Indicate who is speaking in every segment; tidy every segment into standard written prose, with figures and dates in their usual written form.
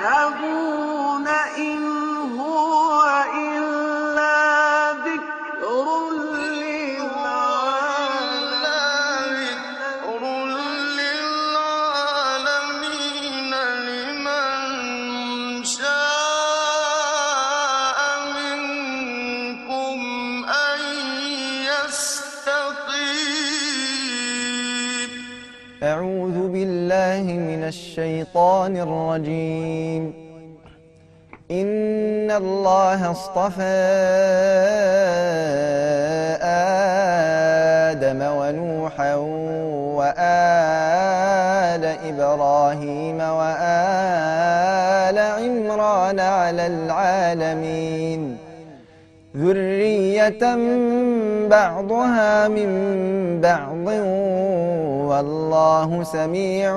Speaker 1: تذهبون إن هو إلا ذكر
Speaker 2: للعالمين لمن شاء منكم أن يستقيم.
Speaker 3: أعوذ بالله من الشيطان الرجيم. إن الله اصطفى آدم ونوحا وآل إبراهيم وآل عمران على العالمين ذرية بعضها من بعض والله سميع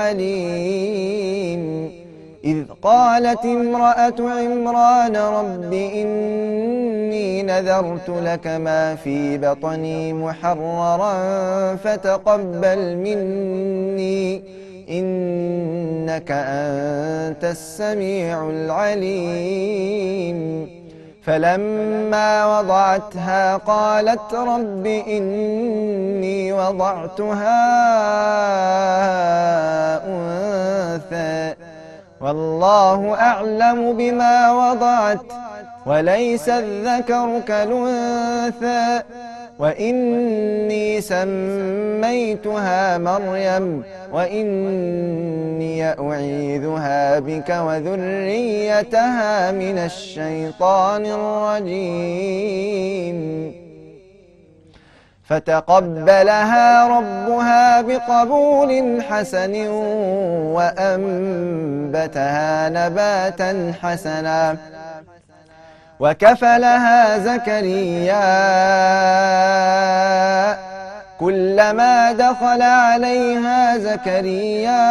Speaker 3: عليم. إذ قالت امرأة عمران رب إني نذرت لك ما في بطني محررا فتقبل مني إنك أنت السميع العليم. فلما وضعتها قالت رب إني وضعتها أنثى والله أعلم بما وضعت وليس الذكر كالأنثى وإني سميتها مريم وإني أعيذها بك وذريتها من الشيطان الرجيم. فتقبلها ربها بقبول حسن وأنبتها نباتا حسنا وكفلها زكريا كلما دخل عليها زكريا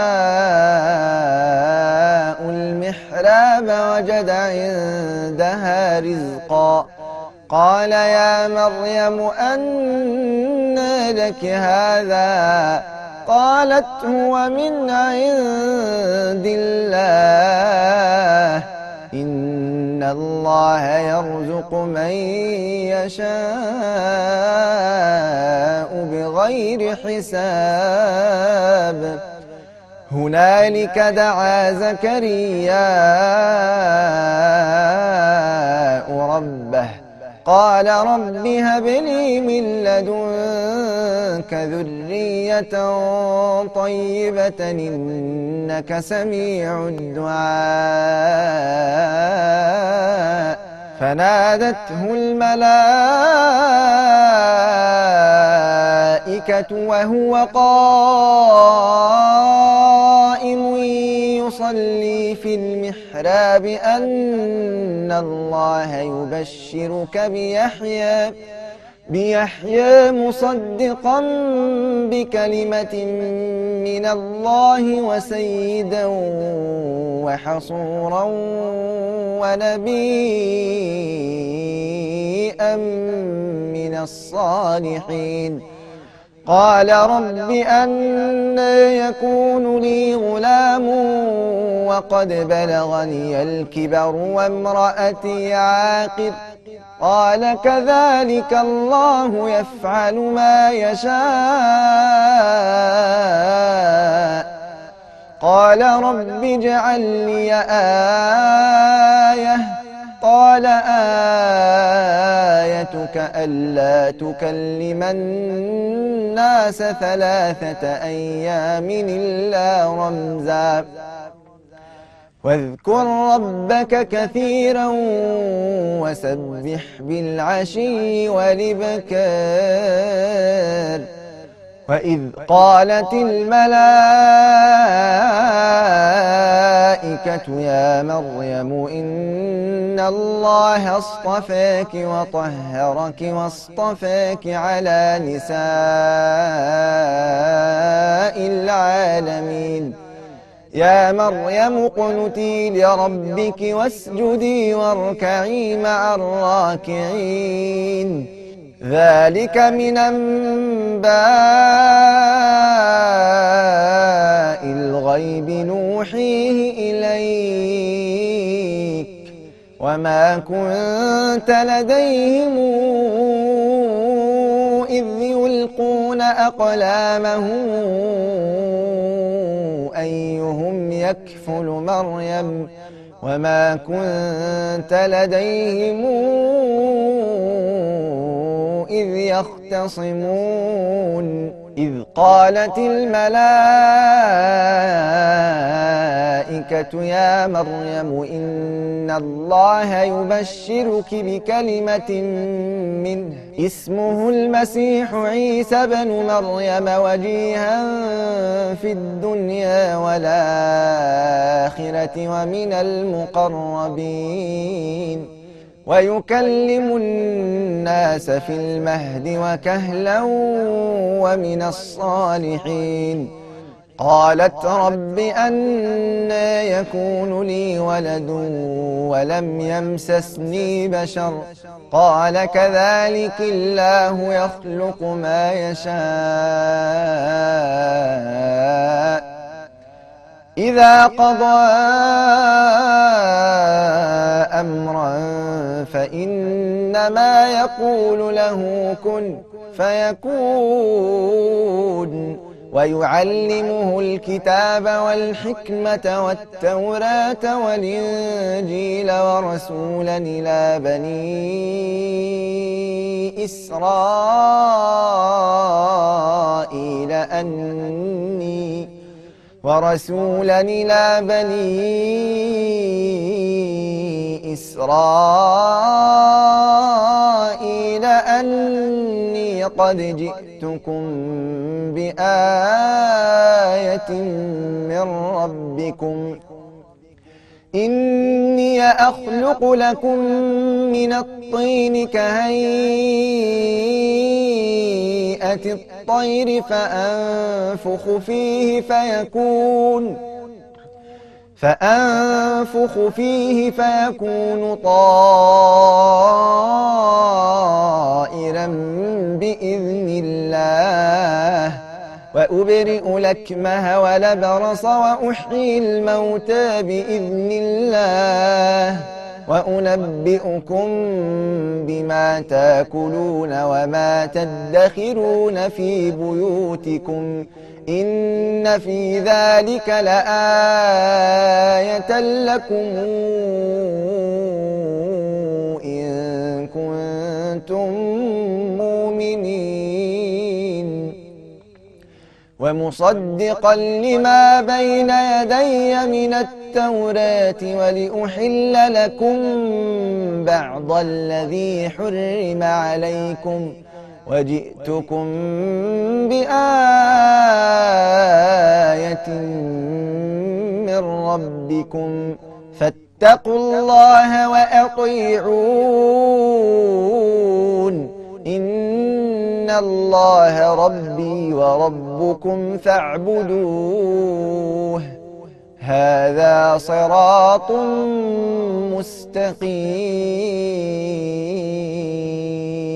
Speaker 3: المحراب وجد عندها رزقا قال يا مريم أنى لك هذا قالت هو من عند الله إن الله يرزق من يشاء بغير حساب. هنالك دعا زكريا ربه قال رب هب لي من لدنك ذرية طيبة إنك سميع الدعاء. فنادته الملائكة وهو قائم يصلي في المحراب أن الله يبشرك بيحيى مصدقا بكلمة من الله وسيدا وحصورا ونبيا من الصالحين. قال رب أنى يكون لي غلام وقد بلغني الكبر وامرأتي عاقر قال كذلك الله يفعل ما يشاء. قال رب اجعل لي آية قال آيتك ألا تكلم الناس 3 أيام إلا رمزا واذكر ربك كثيرا وسبح بالعشي والإبكار. وإذ قالت الملائكة يا مريم إن الله اصطفاك وطهرك واصطفاك على نساء العالمين. يا مريم اقنتي لربك واسجدي واركعي مع الراكعين. ذلك من أنباء الغيب الغيب نوحيه إليك وما كنت لديهم إذ يلقون أقلامهم أيهم يكفل مريم وما كنت لديهم إذ يختصمون إذ قالت الملائكة يا مريم إن الله يبشرك بكلمة منه اسمه المسيح عيسى بن مريم وجيها في الدنيا والآخرة ومن المقربين ويكلم الناس في المهد وكهلا ومن الصالحين قالت رب أنى يكون لي ولد ولم يمسسني بشر قال كذلك الله يخلق ما يشاء إذا قضى أمرا فإنما يقول له كن فيكون ويعلمه الكتاب والحكمة والتوراة والإنجيل ورسولا إلى بني إسرائيل أني قد جئتكم بآية من ربكم إني أخلق لكم من الطين كهيئة الطير فأنفخ فيه فيكون طائرا بإذن الله وأبرئ الأكمه والأبرص وأحيي الموتى بإذن الله وأنبئكم بما تاكلون وما تدخرون في بيوتكم إن في ذلك لآية لكم إن كنتم مؤمنين ومصدقا لما بين يدي من التوراة ولأحل لكم بعض الذي حرم عليكم وجئتكم بآية من ربكم فاتقوا الله وأطيعون إن الله ربي وربكم فاعبدوه هذا صراط مستقيم